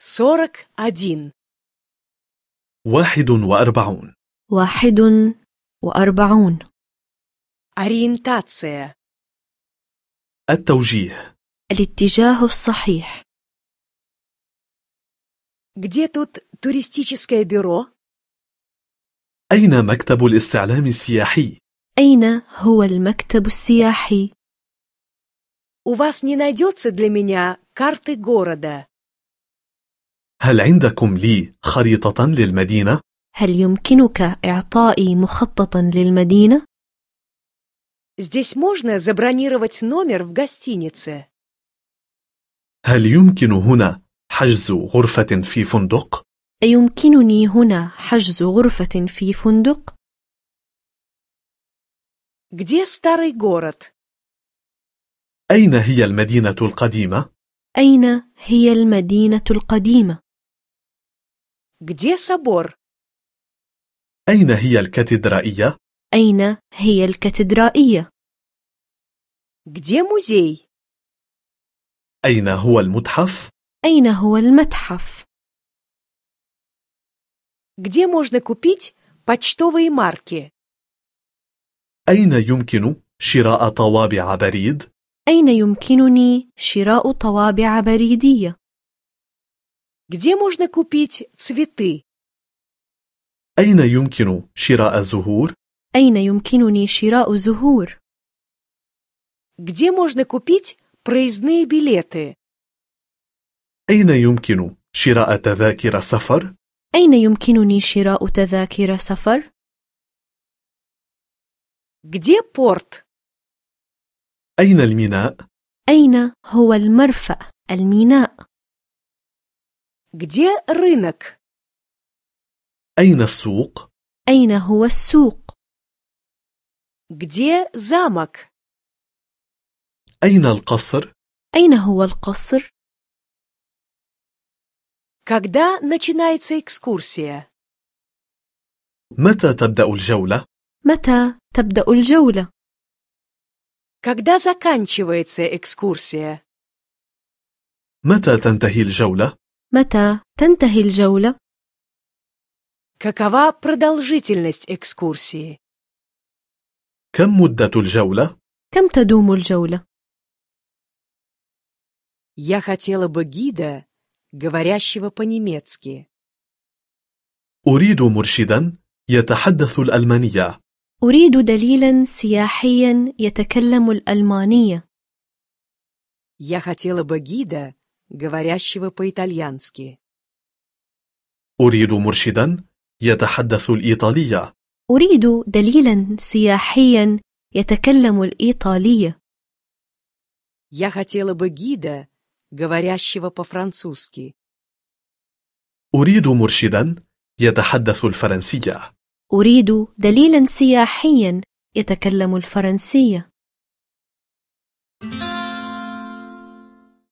41. 41. 41. Ориентация. التوجيه. الاتجاه الصحيح. Где тут туристическое бюро? أين مكتب الاستعلام السياحي؟ أين هو المكتب السياحي؟ У вас не найдется для меня карты города? هل عندكم لي خريطة للمدينة؟ هل يمكنك إعطائي مخططا للمدينة؟ Здесь можно забронировать номер в гостинице? هل يمكن هنا حجز غرفة في فندق؟ أيمكنني هنا حجز غرفة في فندق؟ Где старый город? أين هي المدينة القديمة؟ أين هي المدينة القديمة؟ Где собор? أين هي الكاتدرائية؟ أين هي الكاتدرائية؟ Где музей? أين هو المتحف؟ أين هو المتحف؟ Где можно купить почтовые марки? أين يمكن شراء طوابع بريد؟ أين يمكنني شراء طوابع بريدية؟ Где можно купить цветы? أين يمكن شراء زهور؟ أين يمكنني شراء زهور؟ Где можно купить проездные билеты? أين يمكن شراء تذاكر سفر؟ أين يمكنني شراء تذاكر سفر؟ Где порт? أين الميناء؟ أين هو المرفأ الميناء؟ Где рынок? أين السوق؟ أين هو السوق؟ Где замок? أين القصر؟ أين هو القصر؟ Когда начинается экскурсия? متى تبدأ الجولة؟ متى تبدأ الجولة؟ Когда заканчивается экскурсия? متى تنتهي الجولة؟ متى تنتهي الجولة؟ Какова продолжительность экскурсии? كم مدة الجولة؟ كم تدوم الجولة؟ Я хотела бы гида, говорящего по-немецки. أريد مرشدا يتحدث الألمانية. أريد دليلا سياحيا يتكلم الألمانية. Я хотела бы гида, говорящего по-итальянски. أريد مرشدا يتحدث الإيطالية. أريد دليلا سياحيا يتكلم الإيطالية. Я хотела бы гида, говорящего по-французски. أريد مرشدا يتحدث الفرنسية. أريد دليلا سياحيا يتكلم الفرنسية.